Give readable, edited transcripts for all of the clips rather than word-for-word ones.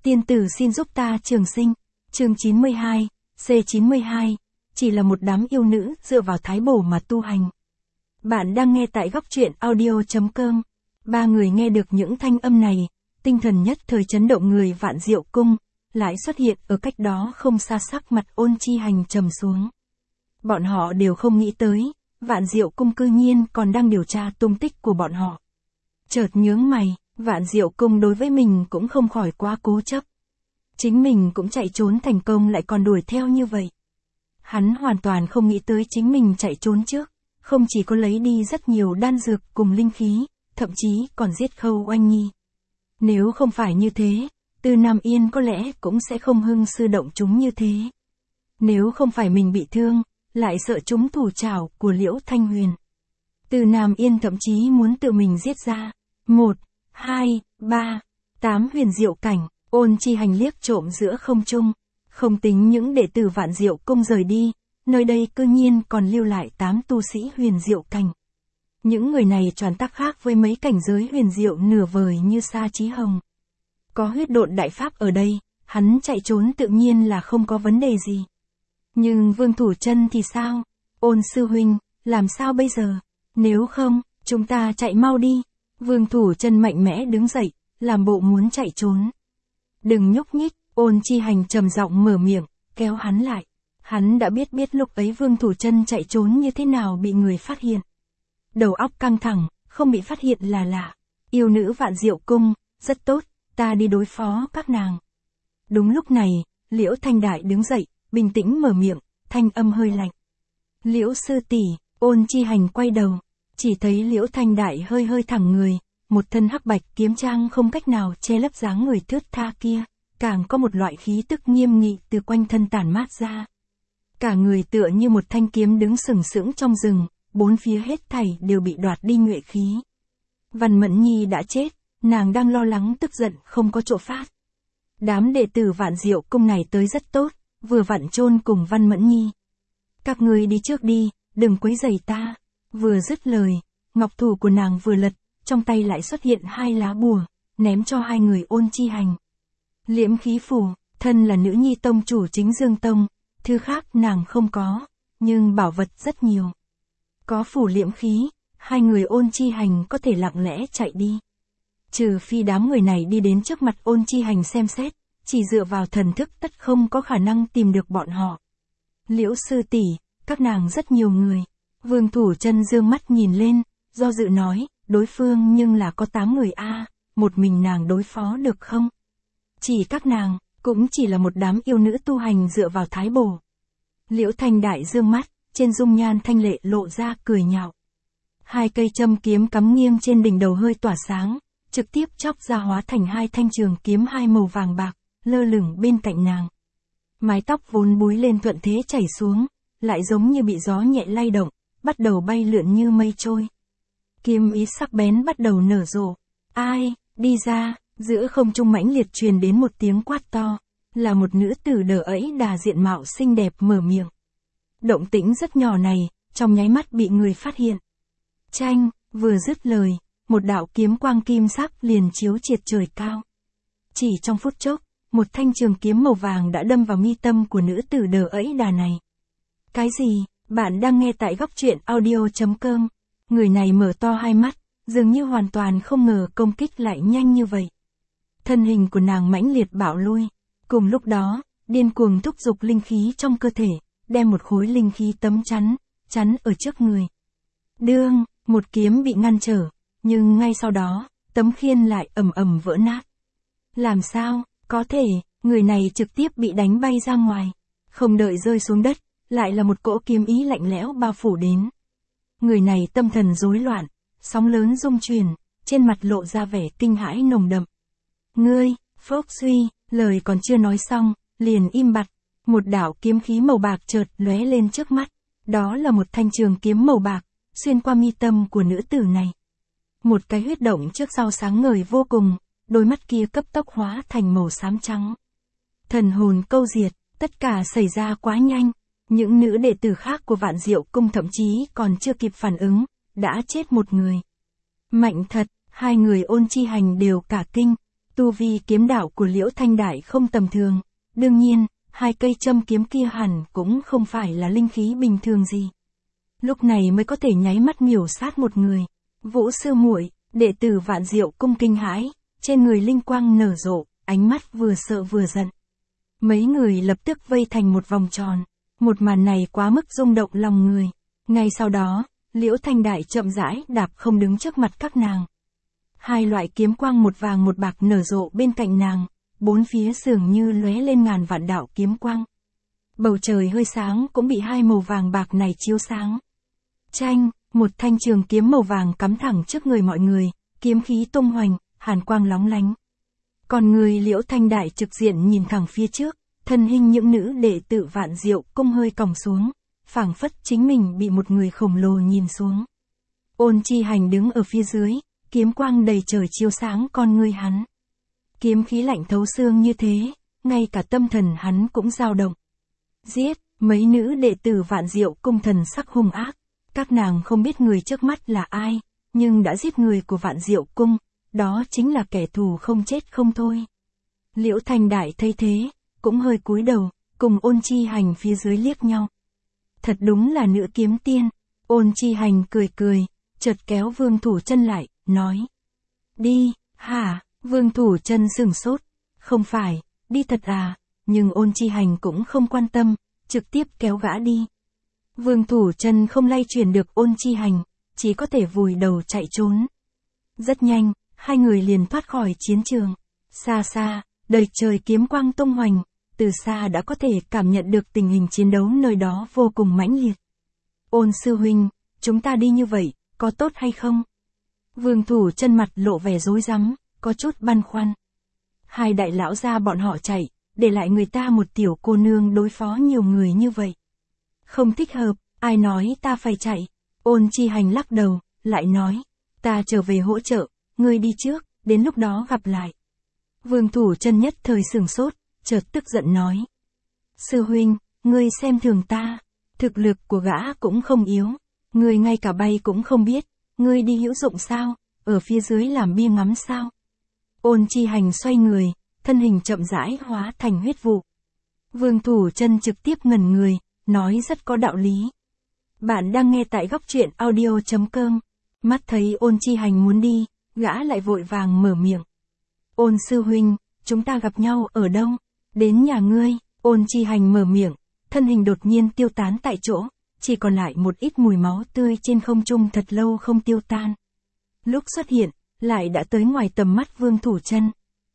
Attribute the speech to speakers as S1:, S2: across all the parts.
S1: Tiên tử xin giúp ta trường sinh. Chương 92, C92, chỉ là một đám yêu nữ dựa vào thái bổ mà tu hành. Bạn đang nghe tại góc truyện audio.com. Ba người nghe được những thanh âm này, tinh thần nhất thời chấn động. Người Vạn Diệu Cung lại xuất hiện ở cách đó không xa, sắc mặt Ôn Chi Hành trầm xuống. Bọn họ đều không nghĩ tới, Vạn Diệu Cung cư nhiên còn đang điều tra tung tích của bọn họ. Chợt nhướng mày, Vạn Diệu Cung đối với mình cũng không khỏi quá cố chấp. Chính mình cũng chạy trốn thành công lại còn đuổi theo như vậy. Hắn hoàn toàn không nghĩ tới chính mình chạy trốn trước, không chỉ có lấy đi rất nhiều đan dược cùng linh khí, thậm chí còn giết Khâu Oanh Nhi. Nếu không phải như thế, Từ Nam Yên có lẽ cũng sẽ không hưng sư động chúng như thế. Nếu không phải mình bị thương, lại sợ chúng thủ trảo của Liễu Thanh Huyền. Từ Nam Yên thậm chí muốn tự mình giết ra. 1, 2, 3, 8 huyền diệu cảnh. Ôn Chi Hành liếc trộm giữa không trung, không tính những đệ tử Vạn Diệu Cung rời đi, nơi đây cư nhiên còn lưu lại 8 tu sĩ huyền diệu cảnh. Những người này choán tác khác với mấy cảnh giới huyền diệu nửa vời như Sa Chí Hồng. Có huyết độn đại pháp ở đây, hắn chạy trốn tự nhiên là không có vấn đề gì. Nhưng Vương Thủ Chân thì sao? Ôn sư huynh, làm sao bây giờ? Nếu không, chúng ta chạy mau đi. Vương Thủ Chân mạnh mẽ đứng dậy, làm bộ muốn chạy trốn. Đừng nhúc nhích, Ôn Chi Hành trầm giọng mở miệng, kéo hắn lại. Hắn đã biết lúc ấy Vương Thủ Chân chạy trốn như thế nào bị người phát hiện. Đầu óc căng thẳng, không bị phát hiện là lạ. Yêu nữ Vạn Diệu Cung, rất tốt, ta đi đối phó các nàng. Đúng lúc này, Liễu Thanh Đại đứng dậy, bình tĩnh mở miệng, thanh âm hơi lạnh. Liễu sư tỷ. Ôn Chi Hành quay đầu, chỉ thấy Liễu Thanh Đại hơi thẳng người, một thân hắc bạch kiếm trang không cách nào che lấp dáng người thướt tha kia, càng có một loại khí tức nghiêm nghị từ quanh thân tản mát ra. Cả người tựa như một thanh kiếm đứng sừng sững trong rừng, bốn phía hết thảy đều bị đoạt đi nhuệ khí. Văn Mẫn Nhi đã chết, nàng đang lo lắng tức giận không có chỗ phát. Đám đệ tử Vạn Diệu Cung này tới rất tốt, vừa vặn chôn cùng Văn Mẫn Nhi. Các người đi trước đi, đừng quấy rầy ta. Vừa dứt lời, ngọc thủ của nàng vừa lật, trong tay lại xuất hiện 2 lá bùa, ném cho 2 người Ôn Chi Hành. Liễm khí phù, thân là nữ nhi tông chủ Chính Dương Tông, thứ khác nàng không có, nhưng bảo vật rất nhiều. Có phủ liễm khí, 2 người Ôn Chi Hành có thể lặng lẽ chạy đi. Trừ phi đám người này đi đến trước mặt Ôn Chi Hành xem xét, chỉ dựa vào thần thức tất không có khả năng tìm được bọn họ. Liễu sư tỷ, các nàng rất nhiều người. Vương Thủ Chân dương mắt nhìn lên, do dự nói, đối phương nhưng là có 8 người a, một mình nàng đối phó được không? Chỉ các nàng, cũng chỉ là một đám yêu nữ tu hành dựa vào thái bổ. Liễu Thanh Đại dương mắt, trên dung nhan thanh lệ lộ ra cười nhạo. 2 cây châm kiếm cắm nghiêng trên đỉnh đầu hơi tỏa sáng, trực tiếp chóc ra hóa thành 2 thanh trường kiếm 2 màu vàng bạc, lơ lửng bên cạnh nàng. Mái tóc vốn búi lên thuận thế chảy xuống, lại giống như bị gió nhẹ lay động, bắt đầu bay lượn như mây trôi. Kiếm ý sắc bén bắt đầu nở rộ. Ai, đi ra, giữa không trung mãnh liệt truyền đến một tiếng quát to, là một nữ tử đờ ẫy đà diện mạo xinh đẹp mở miệng. Động tĩnh rất nhỏ này, trong nháy mắt bị người phát hiện. Chanh, vừa dứt lời, một đạo kiếm quang kim sắc liền chiếu triệt trời cao. Chỉ trong phút chốc, một thanh trường kiếm màu vàng đã đâm vào mi tâm của nữ tử đờ ẫy đà này. Cái gì? Bạn đang nghe tại góc truyện audio.com. Người này mở to hai mắt, dường như hoàn toàn không ngờ công kích lại nhanh như vậy. Thân hình của nàng mãnh liệt bạo lui. Cùng lúc đó, điên cuồng thúc giục linh khí trong cơ thể, đem một khối linh khí tấm chắn ở trước người. Đương, một kiếm bị ngăn trở, nhưng ngay sau đó, tấm khiên lại ầm ầm vỡ nát. Làm sao, có thể, người này trực tiếp bị đánh bay ra ngoài. Không đợi rơi xuống đất, lại là một cỗ kiếm ý lạnh lẽo bao phủ đến. Người này tâm thần rối loạn, sóng lớn rung chuyển, trên mặt lộ ra vẻ kinh hãi nồng đậm. Ngươi, Phốc Suy, lời còn chưa nói xong, liền im bặt. Một đạo kiếm khí màu bạc chợt lóe lên trước mắt. Đó là một thanh trường kiếm màu bạc, xuyên qua mi tâm của nữ tử này. Một cái huyết động trước sau sáng ngời vô cùng, đôi mắt kia cấp tốc hóa thành màu xám trắng. Thần hồn câu diệt, tất cả xảy ra quá nhanh. Những nữ đệ tử khác của Vạn Diệu Cung thậm chí còn chưa kịp phản ứng, đã chết một người. Mạnh thật, 2 người Ôn Chi Hành đều cả kinh. Tu vi kiếm đạo của Liễu Thanh Đại không tầm thường, đương nhiên, 2 cây châm kiếm kia hẳn cũng không phải là linh khí bình thường gì. Lúc này mới có thể nháy mắt miểu sát một người. Vũ sư muội, đệ tử Vạn Diệu cung kinh hãi, trên người linh quang nở rộ, ánh mắt vừa sợ vừa giận. Mấy người lập tức vây thành một vòng tròn. Một màn này quá mức rung động lòng người. Ngay sau đó, Liễu Thanh Đại chậm rãi đạp không đứng trước mặt các nàng. 2 loại kiếm quang một vàng một bạc nở rộ bên cạnh nàng, 4 phía dường như lóe lên ngàn vạn đạo kiếm quang. Bầu trời hơi sáng cũng bị 2 màu vàng bạc này chiếu sáng. Chanh, một thanh trường kiếm màu vàng cắm thẳng trước người mọi người, kiếm khí tung hoành, hàn quang lóng lánh. Còn người Liễu Thanh Đại trực diện nhìn thẳng phía trước, thân hình những nữ đệ tử Vạn Diệu cung hơi còng xuống, phảng phất chính mình bị một người khổng lồ nhìn xuống. Ôn Chi Hành đứng ở phía dưới, kiếm quang đầy trời chiếu sáng con ngươi hắn. Kiếm khí lạnh thấu xương như thế, ngay cả tâm thần hắn cũng dao động. Giết, mấy nữ đệ tử Vạn Diệu cung thần sắc hung ác. Các nàng không biết người trước mắt là ai, nhưng đã giết người của Vạn Diệu cung, đó chính là kẻ thù không chết không thôi. Liễu Thanh Đại thấy thế, cũng hơi cúi đầu, cùng Ôn Chi Hành phía dưới liếc nhau. Thật đúng là nữ kiếm tiên. Ôn Chi Hành cười cười, chợt kéo Vương Thủ Chân lại, nói. Đi, hả? Vương Thủ Chân sửng sốt. Không phải, đi thật à? Nhưng Ôn Chi Hành cũng không quan tâm, trực tiếp kéo gã đi. Vương Thủ Chân không lay chuyển được Ôn Chi Hành, chỉ có thể vùi đầu chạy trốn. Rất nhanh, 2 người liền thoát khỏi chiến trường. Xa xa, đầy trời kiếm quang tung hoành, từ xa đã có thể cảm nhận được tình hình chiến đấu nơi đó vô cùng mãnh liệt. Ôn sư huynh, chúng ta đi như vậy, có tốt hay không? Vương Thủ Chân mặt lộ vẻ rối rắm, có chút băn khoăn. 2 đại lão gia bọn họ chạy, để lại người ta một tiểu cô nương đối phó nhiều người như vậy. Không thích hợp, ai nói ta phải chạy? Ôn Chi Hành lắc đầu, lại nói, ta trở về hỗ trợ, ngươi đi trước, đến lúc đó gặp lại. Vương Thủ Chân nhất thời sửng sốt, chợt tức giận nói. Sư huynh, ngươi xem thường ta, thực lực của gã cũng không yếu, ngươi ngay cả bay cũng không biết, ngươi đi hữu dụng sao, ở phía dưới làm bia ngắm sao? Ôn Chi Hành xoay người, thân hình chậm rãi hóa thành huyết vụ. Vương Thủ Chân trực tiếp ngẩn người, nói rất có đạo lý. Bạn đang nghe tại góc truyện audio.com. Mắt thấy Ôn Chi Hành muốn đi, gã lại vội vàng mở miệng. Ôn sư huynh, chúng ta gặp nhau ở đâu? Đến nhà ngươi. Ôn Chi Hành mở miệng, thân hình đột nhiên tiêu tán tại chỗ, chỉ còn lại một ít mùi máu tươi trên không trung thật lâu không tiêu tan. Lúc xuất hiện, lại đã tới ngoài tầm mắt Vương Thủ Chân.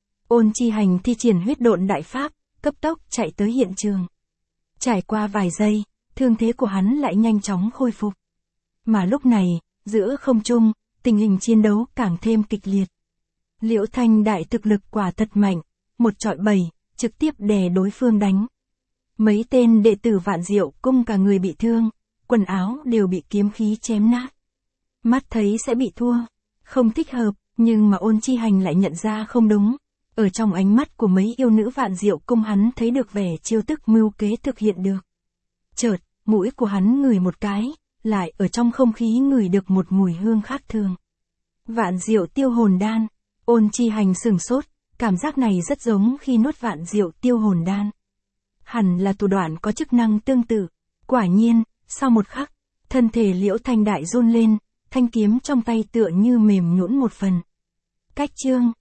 S1: Ôn Chi Hành thi triển huyết độn đại pháp, cấp tốc chạy tới hiện trường. Trải qua vài giây, thương thế của hắn lại nhanh chóng khôi phục. Mà lúc này, giữa không trung, tình hình chiến đấu càng thêm kịch liệt. Liễu Thanh Đại thực lực quả thật mạnh, một trọi 7, trực tiếp đè đối phương đánh. Mấy tên đệ tử Vạn Diệu cung cả người bị thương, quần áo đều bị kiếm khí chém nát. Mắt thấy sẽ bị thua, không thích hợp, nhưng mà Ôn Chi Hành lại nhận ra không đúng. Ở trong ánh mắt của mấy yêu nữ Vạn Diệu cung hắn thấy được vẻ chiêu thức mưu kế thực hiện được. Chợt, mũi của hắn ngửi một cái, lại ở trong không khí ngửi được một mùi hương khác thường. Vạn Diệu tiêu hồn đan. Ôn Chi Hành sửng sốt, cảm giác này rất giống khi nuốt Vạn Diệu tiêu hồn đan. Hẳn là thủ đoạn có chức năng tương tự. Quả nhiên, sau một khắc, thân thể Liễu Thanh Đại run lên, thanh kiếm trong tay tựa như mềm nhũn một phần. Cách chương